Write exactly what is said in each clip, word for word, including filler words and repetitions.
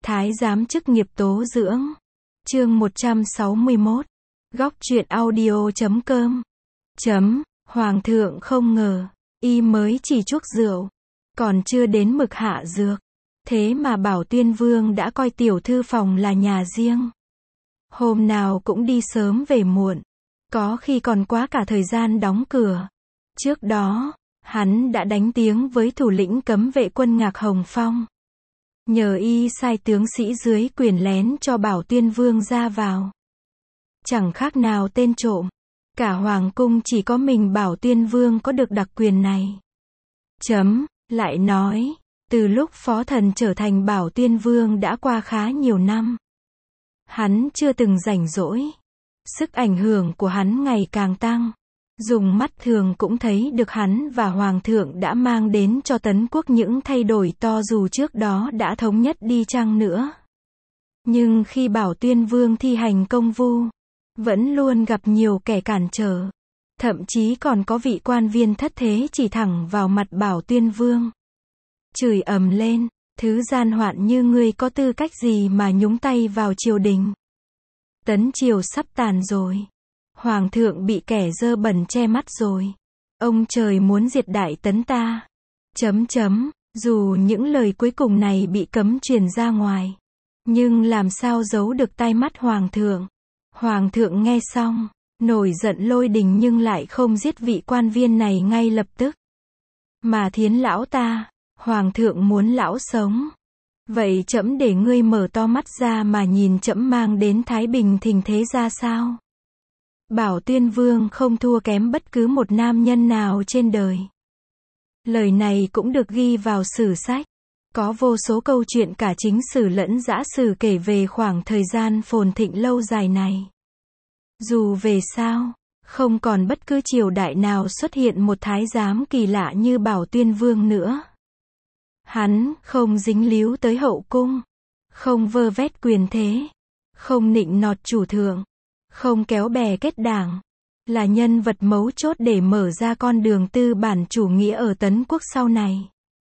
Thái giám chức nghiệp tố dưỡng. Chương một trăm sáu mươi mốt. Góc truyện audio chấm com. Chấm, Hoàng thượng không ngờ, y mới chỉ chuốc rượu, còn chưa đến mực hạ dược. Thế mà Bảo Tuyên Vương đã coi tiểu thư phòng là nhà riêng. Hôm nào cũng đi sớm về muộn, có khi còn quá cả thời gian đóng cửa. Trước đó, hắn đã đánh tiếng với thủ lĩnh cấm vệ quân Ngạc Hồng Phong. Nhờ y sai tướng sĩ dưới quyền lén cho Bảo Tuyên Vương ra vào. Chẳng khác nào tên trộm. Cả Hoàng cung chỉ có mình Bảo Tuyên Vương có được đặc quyền này. Chấm, lại nói, từ lúc phó thần trở thành Bảo Tuyên Vương đã qua khá nhiều năm. Hắn chưa từng rảnh rỗi. Sức ảnh hưởng của hắn ngày càng tăng. Dùng mắt thường cũng thấy được hắn và Hoàng thượng đã mang đến cho Tấn quốc những thay đổi to dù trước đó đã thống nhất đi chăng nữa. Nhưng khi Bảo Tuyên Vương thi hành công vụ, vẫn luôn gặp nhiều kẻ cản trở. Thậm chí còn có vị quan viên thất thế chỉ thẳng vào mặt Bảo Tuyên Vương. Chửi ầm lên, thứ gian hoạn như ngươi có tư cách gì mà nhúng tay vào triều đình. Tấn triều sắp tàn rồi. Hoàng thượng bị kẻ dơ bẩn che mắt rồi. Ông trời muốn diệt Đại Tấn ta. Chấm chấm, dù những lời cuối cùng này bị cấm truyền ra ngoài. Nhưng làm sao giấu được tai mắt Hoàng thượng. Hoàng thượng nghe xong, nổi giận lôi đình nhưng lại không giết vị quan viên này ngay lập tức. Mà thiến lão ta, Hoàng thượng muốn lão sống. Vậy trẫm để ngươi mở to mắt ra mà nhìn trẫm mang đến thái bình thịnh thế ra sao. Bảo Tuyên Vương không thua kém bất cứ một nam nhân nào trên đời. Lời này cũng được ghi vào sử sách. Có vô số câu chuyện cả chính sử lẫn dã sử kể về khoảng thời gian phồn thịnh lâu dài này. Dù về sau, không còn bất cứ triều đại nào xuất hiện một thái giám kỳ lạ như Bảo Tuyên Vương nữa. Hắn không dính líu tới hậu cung, không vơ vét quyền thế, không nịnh nọt chủ thượng, không kéo bè kết đảng, là nhân vật mấu chốt để mở ra con đường tư bản chủ nghĩa ở Tấn quốc sau này.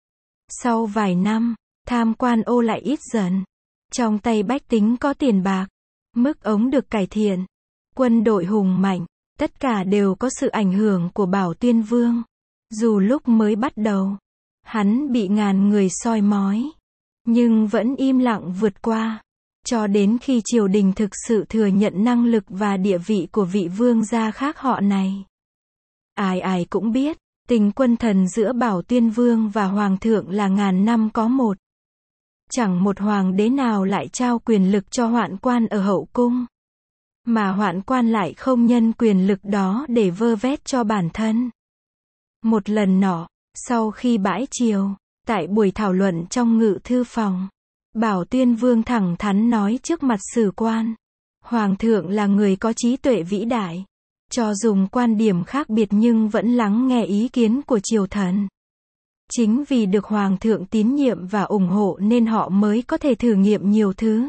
Sau vài năm, tham quan ô lại ít dần, trong tay bách tính có tiền bạc, mức ống được cải thiện, quân đội hùng mạnh, tất cả đều có sự ảnh hưởng của Bảo Tuyên Vương. Dù lúc mới bắt đầu, hắn bị ngàn người soi mói, nhưng vẫn im lặng vượt qua. Cho đến khi triều đình thực sự thừa nhận năng lực và địa vị của vị vương gia khác họ này. Ai ai cũng biết, tình quân thần giữa Bảo Tuyên Vương và Hoàng thượng là ngàn năm có một. Chẳng một hoàng đế nào lại trao quyền lực cho hoạn quan ở hậu cung. Mà hoạn quan lại không nhân quyền lực đó để vơ vét cho bản thân. Một lần nọ, sau khi bãi triều, tại buổi thảo luận trong ngự thư phòng, Bảo Tuyên Vương thẳng thắn nói trước mặt sử quan. Hoàng thượng là người có trí tuệ vĩ đại. Cho dùng quan điểm khác biệt nhưng vẫn lắng nghe ý kiến của triều thần. Chính vì được Hoàng thượng tín nhiệm và ủng hộ nên họ mới có thể thử nghiệm nhiều thứ.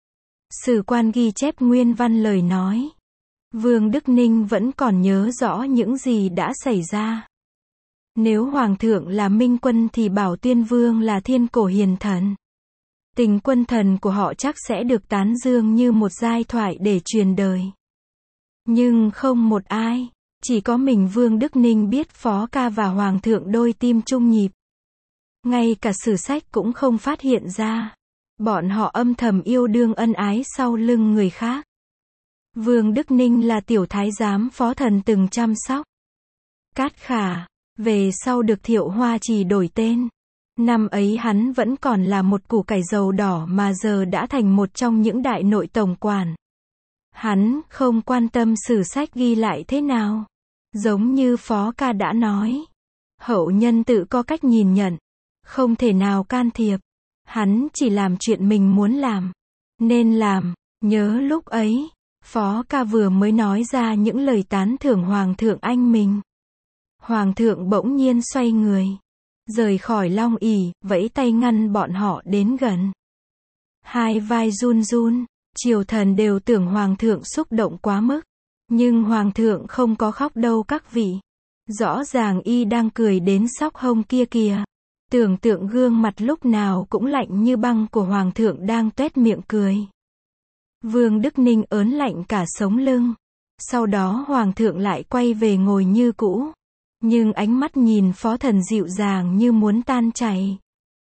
Sử quan ghi chép nguyên văn lời nói. Vương Đức Ninh vẫn còn nhớ rõ những gì đã xảy ra. Nếu Hoàng thượng là minh quân thì Bảo Tuyên Vương là thiên cổ hiền thần. Tình quân thần của họ chắc sẽ được tán dương như một giai thoại để truyền đời. Nhưng không một ai, chỉ có mình Vương Đức Ninh biết Phó Ca và Hoàng thượng đôi tim chung nhịp. Ngay cả sử sách cũng không phát hiện ra. Bọn họ âm thầm yêu đương ân ái sau lưng người khác. Vương Đức Ninh là tiểu thái giám phó thần từng chăm sóc. Cát Khả, về sau được Thiệu Hoa Trì đổi tên. Năm ấy hắn vẫn còn là một củ cải dầu đỏ mà giờ đã thành một trong những đại nội tổng quản. Hắn không quan tâm sử sách ghi lại thế nào. Giống như Phó Ca đã nói. Hậu nhân tự có cách nhìn nhận. Không thể nào can thiệp. Hắn chỉ làm chuyện mình muốn làm. Nên làm. Nhớ lúc ấy, Phó Ca vừa mới nói ra những lời tán thưởng Hoàng thượng anh mình. Hoàng thượng bỗng nhiên xoay người. Rời khỏi Long ỷ, vẫy tay ngăn bọn họ đến gần. Hai vai run run, triều thần đều tưởng Hoàng thượng xúc động quá mức. Nhưng Hoàng thượng không có khóc đâu các vị. Rõ ràng y đang cười đến xóc hông kia kìa. Tưởng tượng gương mặt lúc nào cũng lạnh như băng của hoàng thượng đang tuét miệng cười. Vương Đức Ninh ớn lạnh cả sống lưng. Sau đó hoàng thượng lại quay về ngồi như cũ. Nhưng ánh mắt nhìn phó thần dịu dàng như muốn tan chảy.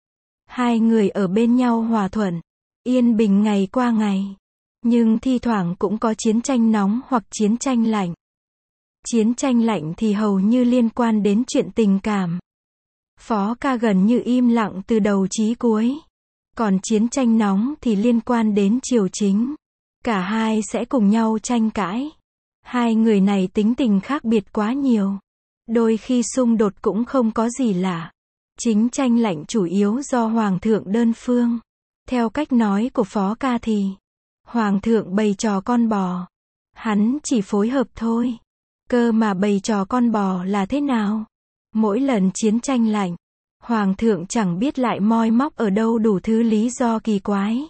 Hai người ở bên nhau hòa thuận, yên bình ngày qua ngày. Nhưng thi thoảng cũng có chiến tranh nóng hoặc chiến tranh lạnh. Chiến tranh lạnh thì hầu như liên quan đến chuyện tình cảm. Phó ca gần như im lặng từ đầu chí cuối. Còn chiến tranh nóng thì liên quan đến triều chính. Cả hai sẽ cùng nhau tranh cãi. Hai người này tính tình khác biệt quá nhiều. Đôi khi xung đột cũng không có gì lạ. Chính tranh lạnh chủ yếu do hoàng thượng đơn phương. Theo cách nói của phó ca thì hoàng thượng bày trò con bò. Hắn chỉ phối hợp thôi. Cơ mà bày trò con bò là thế nào? Mỗi lần chiến tranh lạnh, hoàng thượng chẳng biết lại moi móc ở đâu đủ thứ lý do kỳ quái.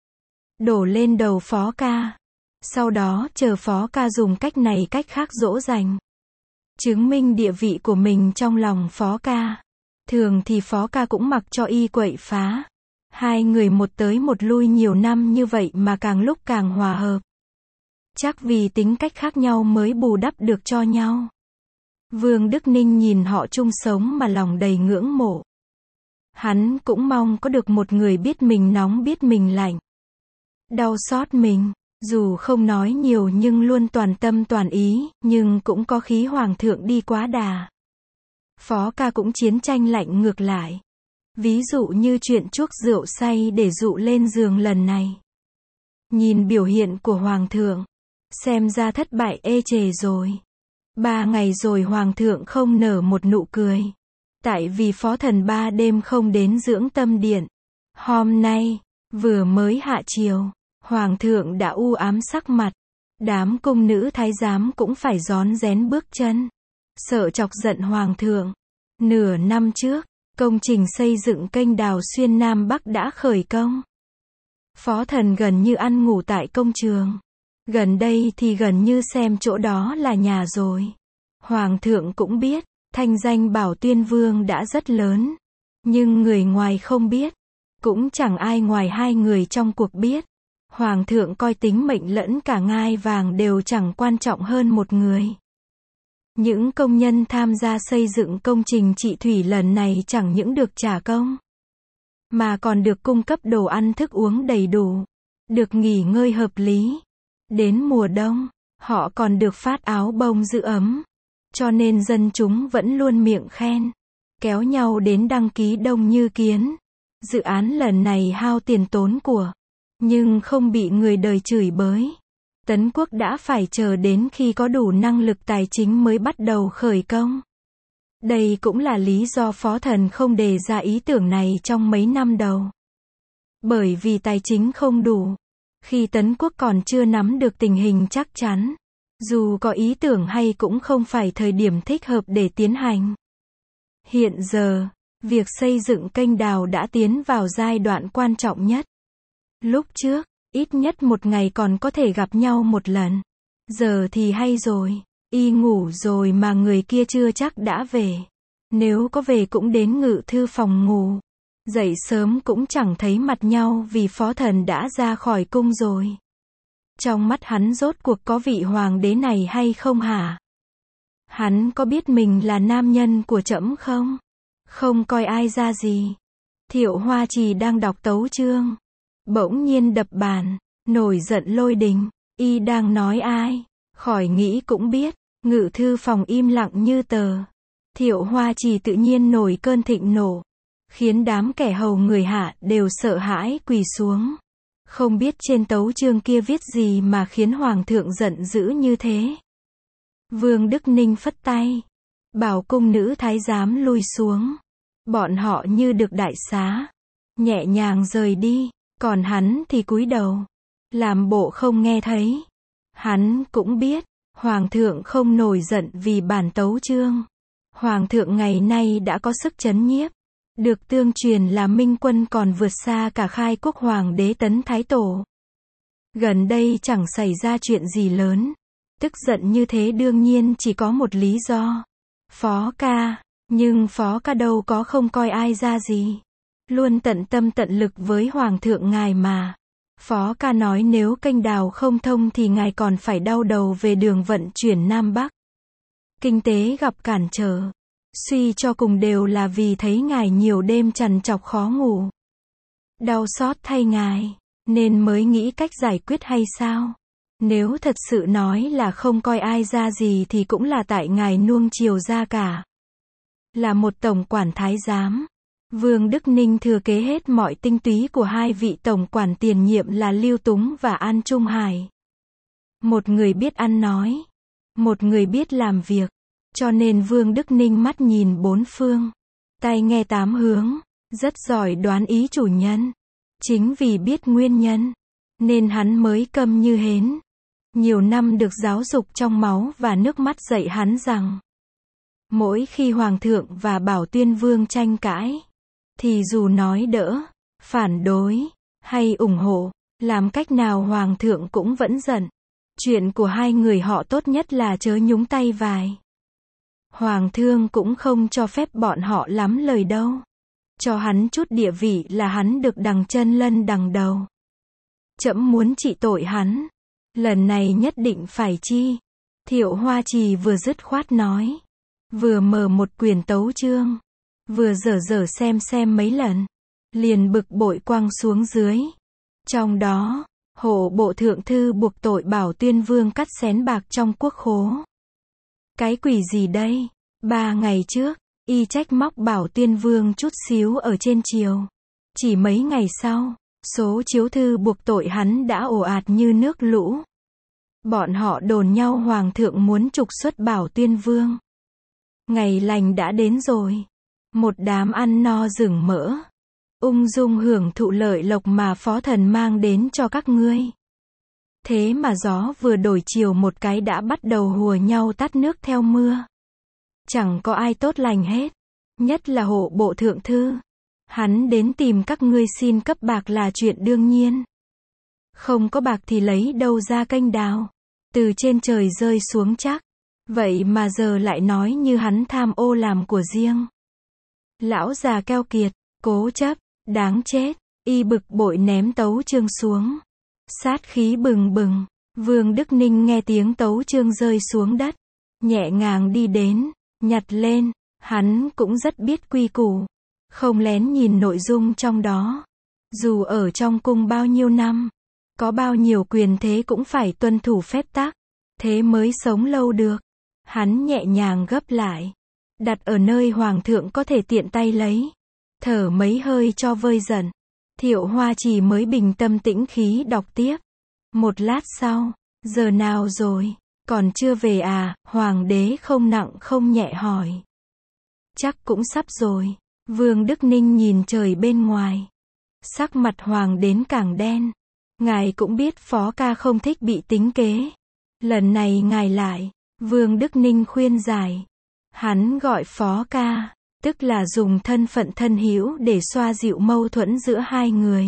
Đổ lên đầu phó ca. Sau đó chờ phó ca dùng cách này cách khác dỗ dành. Chứng minh địa vị của mình trong lòng phó ca. Thường thì phó ca cũng mặc cho y quậy phá. Hai người một tới một lui nhiều năm như vậy mà càng lúc càng hòa hợp. Chắc vì tính cách khác nhau mới bù đắp được cho nhau. Vương Đức Ninh nhìn họ chung sống mà lòng đầy ngưỡng mộ. Hắn cũng mong có được một người biết mình nóng biết mình lạnh. Đau xót mình, dù không nói nhiều nhưng luôn toàn tâm toàn ý, nhưng cũng có khí hoàng thượng đi quá đà. Phó ca cũng chiến tranh lạnh ngược lại. Ví dụ như chuyện chuốc rượu say để dụ lên giường lần này. Nhìn biểu hiện của hoàng thượng, xem ra thất bại ê chề rồi. Ba ngày rồi hoàng thượng không nở một nụ cười. Tại vì phó thần ba đêm không đến dưỡng tâm điện. Hôm nay, vừa mới hạ chiều, hoàng thượng đã u ám sắc mặt. Đám cung nữ thái giám cũng phải rón rén bước chân. Sợ chọc giận hoàng thượng. Nửa năm trước, công trình xây dựng kênh đào xuyên Nam Bắc đã khởi công. Phó thần gần như ăn ngủ tại công trường. Gần đây thì gần như xem chỗ đó là nhà rồi. Hoàng thượng cũng biết, thanh danh Bảo Tuyên Vương đã rất lớn. Nhưng người ngoài không biết. Cũng chẳng ai ngoài hai người trong cuộc biết. Hoàng thượng coi tính mệnh lẫn cả ngai vàng đều chẳng quan trọng hơn một người. Những công nhân tham gia xây dựng công trình trị thủy lần này chẳng những được trả công, mà còn được cung cấp đồ ăn thức uống đầy đủ, được nghỉ ngơi hợp lý. Đến mùa đông, họ còn được phát áo bông giữ ấm. Cho nên dân chúng vẫn luôn miệng khen, kéo nhau đến đăng ký đông như kiến. Dự án lần này hao tiền tốn của, nhưng không bị người đời chửi bới. Tấn quốc đã phải chờ đến khi có đủ năng lực tài chính mới bắt đầu khởi công. Đây cũng là lý do phó thần không đề ra ý tưởng này trong mấy năm đầu. Bởi vì tài chính không đủ. Khi Tấn quốc còn chưa nắm được tình hình chắc chắn. Dù có ý tưởng hay cũng không phải thời điểm thích hợp để tiến hành. Hiện giờ, việc xây dựng kênh đào đã tiến vào giai đoạn quan trọng nhất. Lúc trước, ít nhất một ngày còn có thể gặp nhau một lần. Giờ thì hay rồi, y ngủ rồi mà người kia chưa chắc đã về. Nếu có về cũng đến ngự thư phòng ngủ. Dậy sớm cũng chẳng thấy mặt nhau vì phó thần đã ra khỏi cung rồi. Trong mắt hắn rốt cuộc có vị hoàng đế này hay không hả? Hắn có biết mình là nam nhân của trẫm không? Không coi ai ra gì. Thiệu Hoa Trì đang đọc tấu chương. Bỗng nhiên đập bàn, nổi giận lôi đình. Y đang nói ai? Khỏi nghĩ cũng biết. Ngự thư phòng im lặng như tờ. Thiệu Hoa Trì tự nhiên nổi cơn thịnh nộ. Khiến đám kẻ hầu người hạ đều sợ hãi quỳ xuống. Không biết trên tấu chương kia viết gì mà khiến hoàng thượng giận dữ như thế. Vương Đức Ninh phất tay. Bảo cung nữ thái giám lui xuống. Bọn họ như được đại xá. Nhẹ nhàng rời đi. Còn hắn thì cúi đầu. Làm bộ không nghe thấy. Hắn cũng biết. Hoàng thượng không nổi giận vì bản tấu chương. Hoàng thượng ngày nay đã có sức trấn nhiếp. Được tương truyền là minh quân còn vượt xa cả khai quốc hoàng đế Tấn Thái Tổ. Gần đây chẳng xảy ra chuyện gì lớn. Tức giận như thế đương nhiên chỉ có một lý do. Phó ca, Nhưng Phó Ca đâu có không coi ai ra gì. Luôn tận tâm tận lực với Hoàng thượng ngài mà. Phó Ca nói nếu kênh đào không thông thì ngài còn phải đau đầu về đường vận chuyển Nam Bắc. Kinh tế gặp cản trở. Suy cho cùng đều là vì thấy ngài nhiều đêm trằn trọc khó ngủ. Đau xót thay ngài, nên mới nghĩ cách giải quyết hay sao? Nếu thật sự nói là không coi ai ra gì thì cũng là tại ngài nuông chiều ra cả. Là một tổng quản thái giám, Vương Đức Ninh thừa kế hết mọi tinh túy của hai vị tổng quản tiền nhiệm là Lưu Túng và An Trung Hải. Một người biết ăn nói, một người biết làm việc, cho nên Vương Đức Ninh mắt nhìn bốn phương, tai nghe tám hướng, rất giỏi đoán ý chủ nhân. Chính vì biết nguyên nhân, nên hắn mới câm như hến. Nhiều năm được giáo dục trong máu và nước mắt dạy hắn rằng, mỗi khi Hoàng thượng và Bảo Tuyên Vương tranh cãi, thì dù nói đỡ, phản đối, hay ủng hộ, làm cách nào Hoàng thượng cũng vẫn giận. Chuyện của hai người họ tốt nhất là chớ nhúng tay vài. Hoàng thương cũng không cho phép bọn họ lắm lời đâu. Cho hắn chút địa vị là hắn được đằng chân lân đằng đầu. Trẫm muốn trị tội hắn. Lần này nhất định phải chi. Thiệu Hoa Trì vừa dứt khoát nói. Vừa mở một quyển tấu chương. Vừa dở dở xem xem mấy lần. Liền bực bội quăng xuống dưới. Trong đó, hộ bộ thượng thư buộc tội Bảo Tuyên Vương cắt xén bạc trong quốc khố. Cái quỷ gì đây? Ba ngày trước, y trách móc Bảo Tuyên Vương chút xíu ở trên triều. Chỉ mấy ngày sau, số chiếu thư buộc tội hắn đã ồ ạt như nước lũ. Bọn họ đồn nhau Hoàng thượng muốn trục xuất Bảo Tuyên Vương. Ngày lành đã đến rồi. Một đám ăn no rừng mỡ. Ung dung hưởng thụ lợi lộc mà phó thần mang đến cho các ngươi. Thế mà gió vừa đổi chiều một cái đã bắt đầu hùa nhau tắt nước theo mưa. Chẳng có ai tốt lành hết. Nhất là hộ bộ thượng thư. Hắn đến tìm các ngươi xin cấp bạc là chuyện đương nhiên. Không có bạc thì lấy đâu ra kênh đào. Từ trên trời rơi xuống chắc. Vậy mà giờ lại nói như hắn tham ô làm của riêng. Lão già keo kiệt, cố chấp, đáng chết. Y bực bội ném tấu chương xuống. Sát khí bừng bừng. Vương Đức Ninh nghe tiếng tấu chương rơi xuống đất. Nhẹ nhàng đi đến, nhặt lên. Hắn cũng rất biết quy củ. Không lén nhìn nội dung trong đó. Dù ở trong cung bao nhiêu năm, có bao nhiêu quyền thế cũng phải tuân thủ phép tắc. Thế mới sống lâu được. Hắn nhẹ nhàng gấp lại. Đặt ở nơi Hoàng thượng có thể tiện tay lấy. Thở mấy hơi cho vơi giận. Thiệu Hoa Trì mới bình tâm tĩnh khí đọc tiếp. Một lát sau, giờ nào rồi? Còn chưa về à? Hoàng đế không nặng không nhẹ hỏi. Chắc cũng sắp rồi. Vương Đức Ninh nhìn trời bên ngoài. Sắc mặt Hoàng đến càng đen. Ngài cũng biết Phó Ca không thích bị tính kế. Lần này ngài lại. Vương Đức Ninh khuyên giải. Hắn gọi Phó Ca, tức là dùng thân phận thân hữu để xoa dịu mâu thuẫn giữa hai người.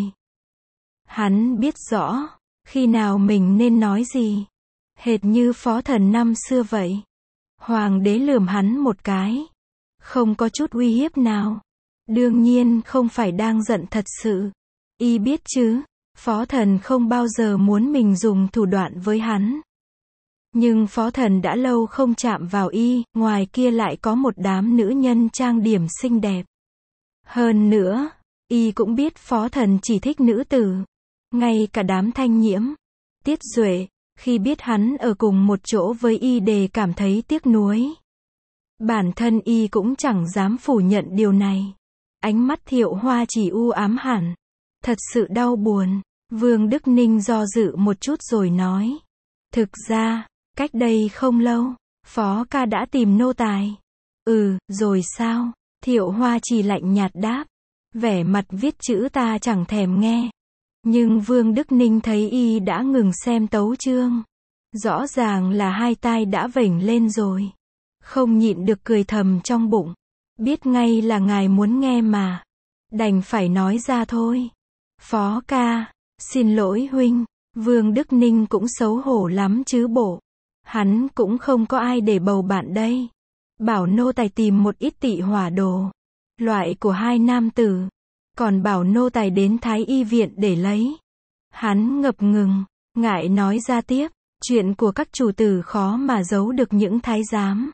Hắn biết rõ, khi nào mình nên nói gì. Hệt như phó thần năm xưa vậy. Hoàng đế lườm hắn một cái. Không có chút uy hiếp nào. Đương nhiên không phải đang giận thật sự. Y biết chứ, phó thần không bao giờ muốn mình dùng thủ đoạn với hắn. Nhưng phó thần đã lâu không chạm vào y, ngoài kia lại có một đám nữ nhân trang điểm xinh đẹp. Hơn nữa, y cũng biết phó thần chỉ thích nữ tử. Ngay cả đám Thanh Nhiễm, Tiết Duệ, khi biết hắn ở cùng một chỗ với y đều cảm thấy tiếc nuối. Bản thân y cũng chẳng dám phủ nhận điều này. Ánh mắt Thiệu Hoa chỉ u ám hẳn. Thật sự đau buồn. Vương Đức Ninh do dự một chút rồi nói. Thực ra, cách đây không lâu, Phó Ca đã tìm nô tài. Ừ, rồi sao? Thiệu Hoa chỉ lạnh nhạt đáp. Vẻ mặt viết chữ ta chẳng thèm nghe. Nhưng Vương Đức Ninh thấy y đã ngừng xem tấu chương. Rõ ràng là hai tai đã vểnh lên rồi. Không nhịn được cười thầm trong bụng. Biết ngay là ngài muốn nghe mà. Đành phải nói ra thôi. Phó Ca, xin lỗi huynh. Vương Đức Ninh cũng xấu hổ lắm chứ bộ. Hắn cũng không có ai để bầu bạn đây. bảo nô tài tìm một ít tị hỏa đồ, loại của hai nam tử, còn bảo nô tài đến Thái Y viện để lấy. Hắn ngập ngừng, ngại nói ra tiếp, chuyện của các chủ tử khó mà giấu được những thái giám.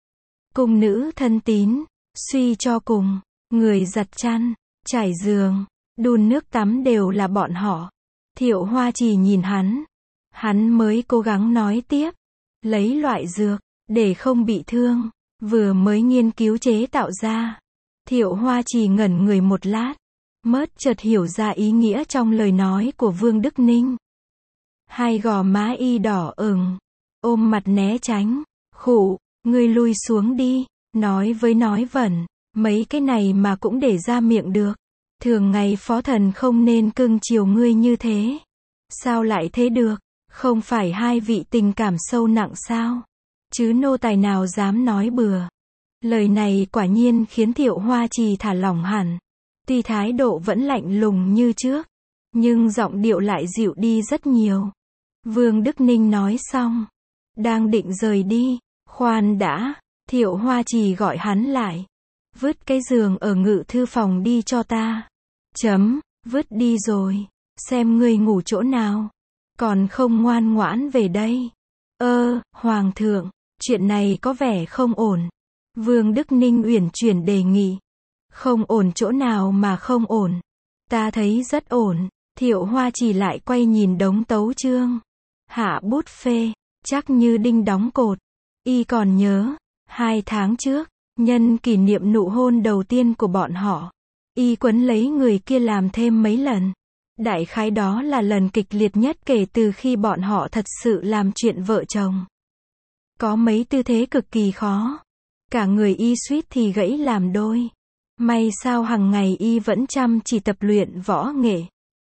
Cung nữ thân tín, suy cho cùng, người giặt chăn, trải giường, đun nước tắm đều là bọn họ. Thiệu Hoa Trì nhìn hắn, hắn mới cố gắng nói tiếp, lấy loại dược, để không bị thương, vừa mới nghiên cứu chế tạo ra. Thiệu Hoa Trì ngẩn người một lát, mớt chợt hiểu ra ý nghĩa trong lời nói của Vương Đức Ninh. Hai gò má y đỏ ửng, ôm mặt né tránh, khụ, ngươi lui xuống đi, nói với nói vẩn, mấy cái này mà cũng để ra miệng được. Thường ngày phó thần không nên cưng chiều ngươi như thế. Sao lại thế được, không phải hai vị tình cảm sâu nặng sao? Chứ nô tài nào dám nói bừa. Lời này quả nhiên khiến Thiệu Hoa Trì thả lỏng hẳn. Tuy thái độ vẫn lạnh lùng như trước, nhưng giọng điệu lại dịu đi rất nhiều. Vương Đức Ninh nói xong, đang định rời đi, khoan đã, Thiệu Hoa Trì gọi hắn lại. Vứt cái giường ở ngự thư phòng đi cho ta. Chấm, vứt đi rồi, xem ngươi ngủ chỗ nào, còn không ngoan ngoãn về đây. Ơ, Hoàng thượng, chuyện này có vẻ không ổn. Vương Đức Ninh uyển chuyển đề nghị. Không ổn chỗ nào mà không ổn. Ta thấy rất ổn. Thiệu Hoa Trì lại quay nhìn đống tấu chương. Hạ bút phê, chắc như đinh đóng cột. Y còn nhớ, hai tháng trước, nhân kỷ niệm nụ hôn đầu tiên của bọn họ, y quấn lấy người kia làm thêm mấy lần. Đại khái đó là lần kịch liệt nhất kể từ khi bọn họ thật sự làm chuyện vợ chồng. Có mấy tư thế cực kỳ khó. Cả người y suýt thì gãy làm đôi. May sao hàng ngày y vẫn chăm chỉ tập luyện võ nghệ.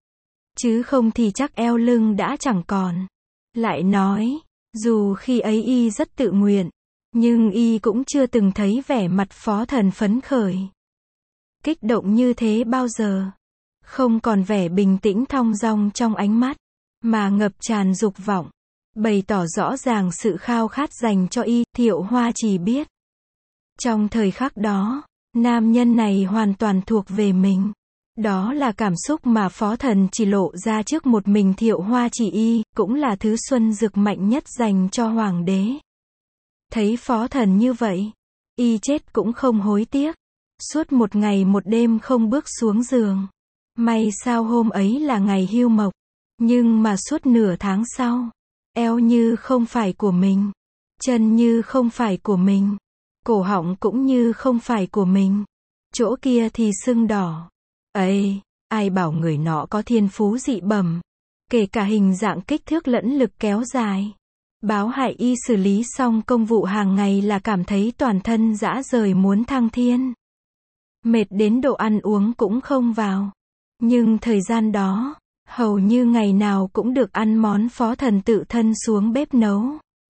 Chứ không thì chắc eo lưng đã chẳng còn. Lại nói, dù khi ấy y rất tự nguyện, nhưng y cũng chưa từng thấy vẻ mặt phó thần phấn khởi, kích động như thế bao giờ. Không còn vẻ bình tĩnh thong dong trong ánh mắt, mà ngập tràn dục vọng, bày tỏ rõ ràng sự khao khát dành cho y. Thiệu Hoa Trì biết, trong thời khắc đó, nam nhân này hoàn toàn thuộc về mình. Đó là cảm xúc mà phó thần chỉ lộ ra trước một mình Thiệu Hoa Trì. Y cũng là thứ xuân dược mạnh nhất dành cho hoàng đế. Thấy phó thần như vậy, y chết cũng không hối tiếc. Suốt một ngày một đêm không bước xuống giường. May sao hôm ấy là ngày hưu mộc. Nhưng mà suốt nửa tháng sau, eo như không phải của mình, chân như không phải của mình, cổ họng cũng như không phải của mình, chỗ kia thì sưng đỏ. Ấy, ai bảo người nọ có thiên phú dị bẩm, kể cả hình dạng kích thước lẫn lực kéo dài. Báo hại y xử lý xong công vụ hàng ngày là cảm thấy toàn thân rã rời muốn thăng thiên. Mệt đến độ ăn uống cũng không vào. Nhưng thời gian đó, hầu như ngày nào cũng được ăn món phó thần tự thân xuống bếp nấu.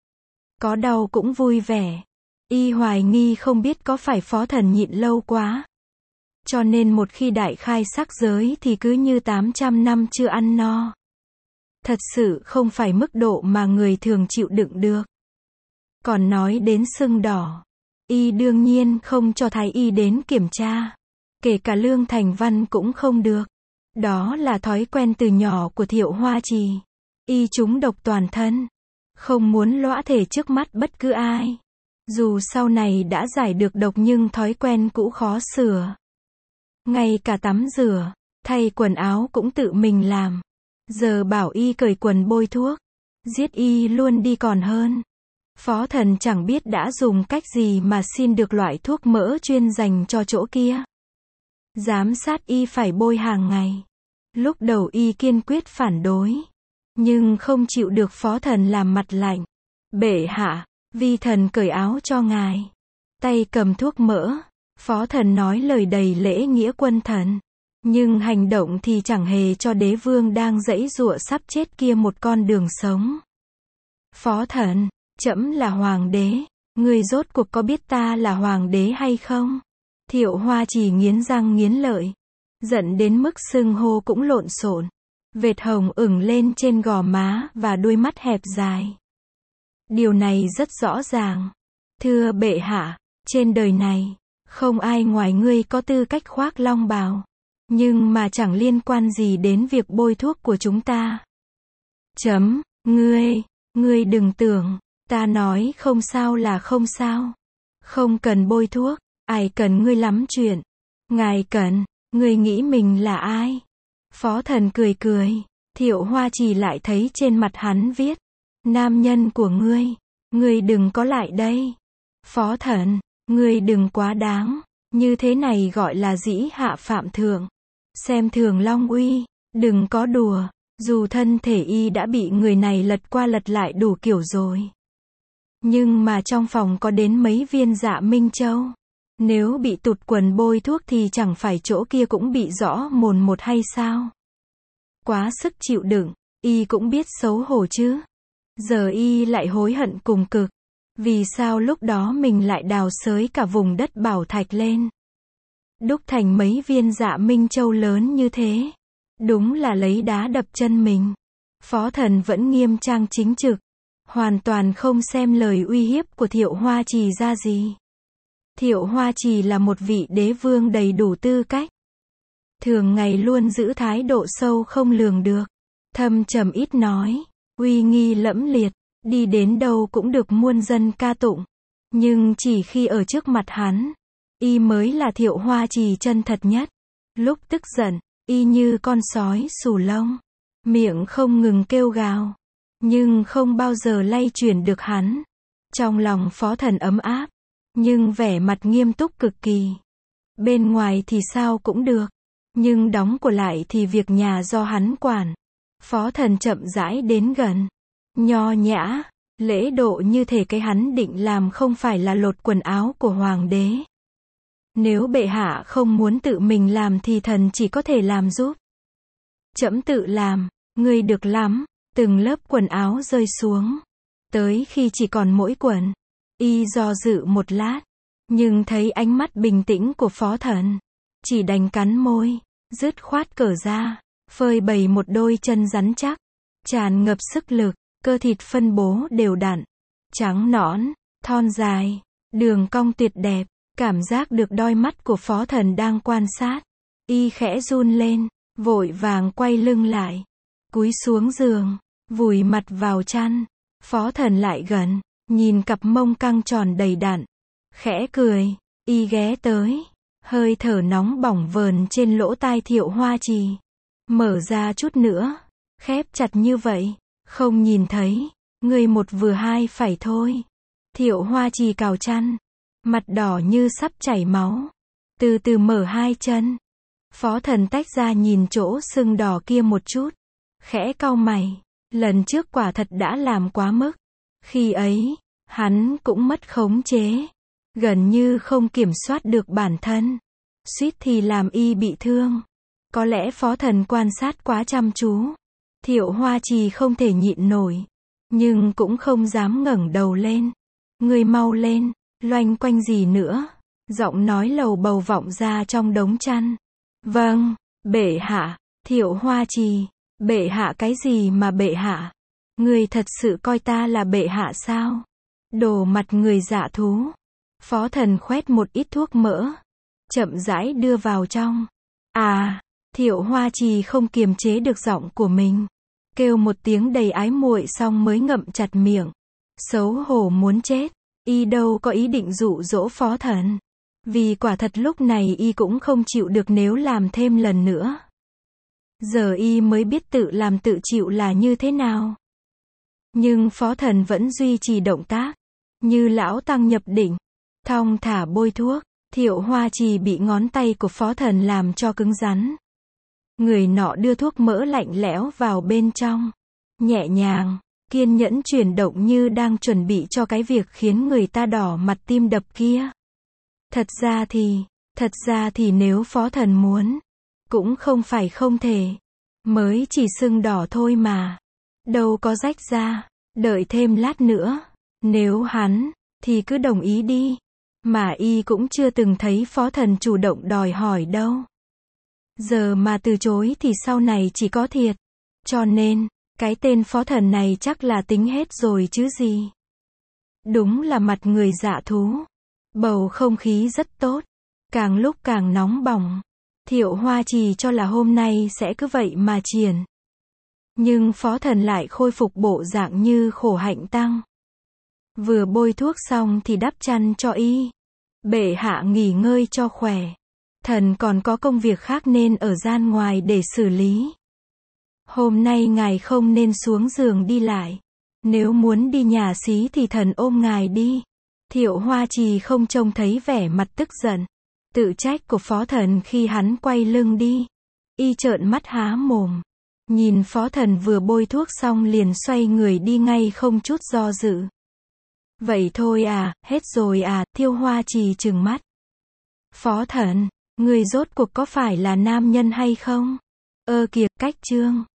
Có đau cũng vui vẻ. Y hoài nghi không biết có phải phó thần nhịn lâu quá. Cho nên một khi đại khai sắc giới thì cứ như tám trăm năm chưa ăn no. Thật sự không phải mức độ mà người thường chịu đựng được. Còn nói đến sưng đỏ, y đương nhiên không cho thái y đến kiểm tra. Kể cả Lương Thành Văn cũng không được. Đó là thói quen từ nhỏ của Thiệu Hoa Trì. Y trúng độc toàn thân, không muốn lõa thể trước mắt bất cứ ai. Dù sau này đã giải được độc nhưng thói quen cũ khó sửa. Ngay cả tắm rửa, thay quần áo cũng tự mình làm. Giờ bảo y cởi quần bôi thuốc, giết y luôn đi còn hơn. Phó thần chẳng biết đã dùng cách gì mà xin được loại thuốc mỡ chuyên dành cho chỗ kia. Giám sát y phải bôi hàng ngày. Lúc đầu y kiên quyết phản đối, nhưng không chịu được phó thần làm mặt lạnh. Bệ hạ, vi thần cởi áo cho ngài. Tay cầm thuốc mỡ, phó thần nói lời đầy lễ nghĩa quân thần. Nhưng hành động thì chẳng hề cho đế vương đang giãy giụa sắp chết kia một con đường sống. Phó thần, trẫm là hoàng đế, người rốt cuộc có biết ta là hoàng đế hay không? Thiệu Hoa Trì nghiến răng nghiến lợi, giận đến mức xưng hô cũng lộn xộn, vệt hồng ửng lên trên gò má và đôi mắt hẹp dài. Điều này rất rõ ràng. Thưa bệ hạ, trên đời này, không ai ngoài ngươi có tư cách khoác long bào. Nhưng mà chẳng liên quan gì đến việc bôi thuốc của chúng ta. Chấm, ngươi, ngươi đừng tưởng, ta nói không sao là không sao. Không cần bôi thuốc, ai cần ngươi lắm chuyện. Ngài cần, ngươi nghĩ mình là ai? Phó Thần cười cười, Thiệu Hoa Trì lại thấy trên mặt hắn viết, nam nhân của ngươi, ngươi đừng có lại đây. Phó Thần, ngươi đừng quá đáng, như thế này gọi là dĩ hạ phạm thượng. Xem thường Long Uy, đừng có đùa, dù thân thể y đã bị người này lật qua lật lại đủ kiểu rồi. Nhưng mà trong phòng có đến mấy viên Dạ Minh Châu. Nếu bị tụt quần bôi thuốc thì chẳng phải chỗ kia cũng bị rõ mồn một hay sao? Quá sức chịu đựng, y cũng biết xấu hổ chứ. Giờ y lại hối hận cùng cực. Vì sao lúc đó mình lại đào xới cả vùng đất bảo thạch lên? Đúc thành mấy viên Dạ Minh Châu lớn như thế. Đúng là lấy đá đập chân mình. Phó Thần vẫn nghiêm trang chính trực. Hoàn toàn không xem lời uy hiếp của Thiệu Hoa Trì ra gì. Thiệu Hoa Trì là một vị đế vương đầy đủ tư cách. Thường ngày luôn giữ thái độ sâu không lường được. Thâm trầm ít nói. Uy nghi lẫm liệt. Đi đến đâu cũng được muôn dân ca tụng. Nhưng chỉ khi ở trước mặt hắn, y mới là Thiệu Hoa Trì chân thật nhất. Lúc tức giận, y như con sói xù lông. Miệng không ngừng kêu gào. Nhưng không bao giờ lay chuyển được hắn. Trong lòng Phó Thần ấm áp. Nhưng vẻ mặt nghiêm túc cực kỳ. Bên ngoài thì sao cũng được. Nhưng đóng của lại thì việc nhà do hắn quản. Phó Thần chậm rãi đến gần. Nho nhã, lễ độ như thể cái hắn định làm không phải là lột quần áo của hoàng đế. Nếu bệ hạ không muốn tự mình làm thì thần chỉ có thể làm giúp. Trẫm tự làm, ngươi được lắm. Từng lớp quần áo rơi xuống. Tới khi chỉ còn mỗi quần. Y do dự một lát. Nhưng thấy ánh mắt bình tĩnh của Phó Thần. Chỉ đành cắn môi. Dứt khoát cởi ra. Phơi bày một đôi chân rắn chắc. Tràn ngập sức lực. Cơ thịt phân bố đều đặn. Trắng nõn. Thon dài. Đường cong tuyệt đẹp. Cảm giác được đôi mắt của Phó Thần đang quan sát. Y khẽ run lên. Vội vàng quay lưng lại. Cúi xuống giường. Vùi mặt vào chăn. Phó Thần lại gần. Nhìn cặp mông căng tròn đầy đặn. Khẽ cười. Y ghé tới. Hơi thở nóng bỏng vờn trên lỗ tai Thiệu Hoa Trì. Mở ra chút nữa. Khép chặt như vậy. Không nhìn thấy. Ngươi một vừa hai phải thôi. Thiệu Hoa Trì cào chăn. Mặt đỏ như sắp chảy máu. Từ từ mở hai chân. Phó Thần tách ra nhìn chỗ sưng đỏ kia một chút. Khẽ cau mày. Lần trước quả thật đã làm quá mức. Khi ấy, hắn cũng mất khống chế. Gần như không kiểm soát được bản thân. Suýt thì làm y bị thương. Có lẽ Phó Thần quan sát quá chăm chú. Thiệu Hoa Trì không thể nhịn nổi. Nhưng cũng không dám ngẩng đầu lên. Ngươi mau lên, loanh quanh gì nữa. Giọng nói lầu bầu vọng ra trong đống chăn. Vâng, bệ hạ. Thiệu Hoa Trì. Bệ hạ cái gì mà bệ hạ? Ngươi thật sự coi ta là bệ hạ sao? Đồ mặt người dạ thú. Phó Thần khoét một ít thuốc mỡ. Chậm rãi đưa vào trong. À, Thiệu Hoa Trì không kiềm chế được giọng của mình. Kêu một tiếng đầy ái muội xong mới ngậm chặt miệng. Xấu hổ muốn chết. Y đâu có ý định dụ dỗ Phó Thần. Vì quả thật lúc này y cũng không chịu được nếu làm thêm lần nữa. Giờ y mới biết tự làm tự chịu là như thế nào. Nhưng Phó Thần vẫn duy trì động tác. Như lão tăng nhập định. Thong thả bôi thuốc. Thiệu Hoa Trì bị ngón tay của Phó Thần làm cho cứng rắn. Người nọ đưa thuốc mỡ lạnh lẽo vào bên trong. Nhẹ nhàng, kiên nhẫn chuyển động như đang chuẩn bị cho cái việc khiến người ta đỏ mặt tim đập kia. Thật ra thì, thật ra thì nếu Phó Thần muốn, cũng không phải không thể. Mới chỉ sưng đỏ thôi mà. Đâu có rách ra. Đợi thêm lát nữa. Nếu hắn, thì cứ đồng ý đi. Mà y cũng chưa từng thấy Phó Thần chủ động đòi hỏi đâu. Giờ mà từ chối thì sau này chỉ có thiệt. Cho nên, cái tên Phó Thần này chắc là tính hết rồi chứ gì. Đúng là mặt người dạ thú. Bầu không khí rất tốt. Càng lúc càng nóng bỏng. Thiệu Hoa Trì cho là hôm nay sẽ cứ vậy mà triển. Nhưng Phó Thần lại khôi phục bộ dạng như khổ hạnh tăng. Vừa bôi thuốc xong thì đắp chăn cho y. Bệ hạ nghỉ ngơi cho khỏe. Thần còn có công việc khác nên ở gian ngoài để xử lý. Hôm nay ngài không nên xuống giường đi lại. Nếu muốn đi nhà xí thì thần ôm ngài đi. Thiệu Hoa Trì không trông thấy vẻ mặt tức giận, tự trách của Phó Thần khi hắn quay lưng đi. Y trợn mắt há mồm. Nhìn Phó Thần vừa bôi thuốc xong liền xoay người đi ngay không chút do dự. Vậy thôi à, hết rồi à, Thiệu Hoa Trì trừng mắt. Phó Thần, người rốt cuộc có phải là nam nhân hay không? Ơ kìa, cách chương.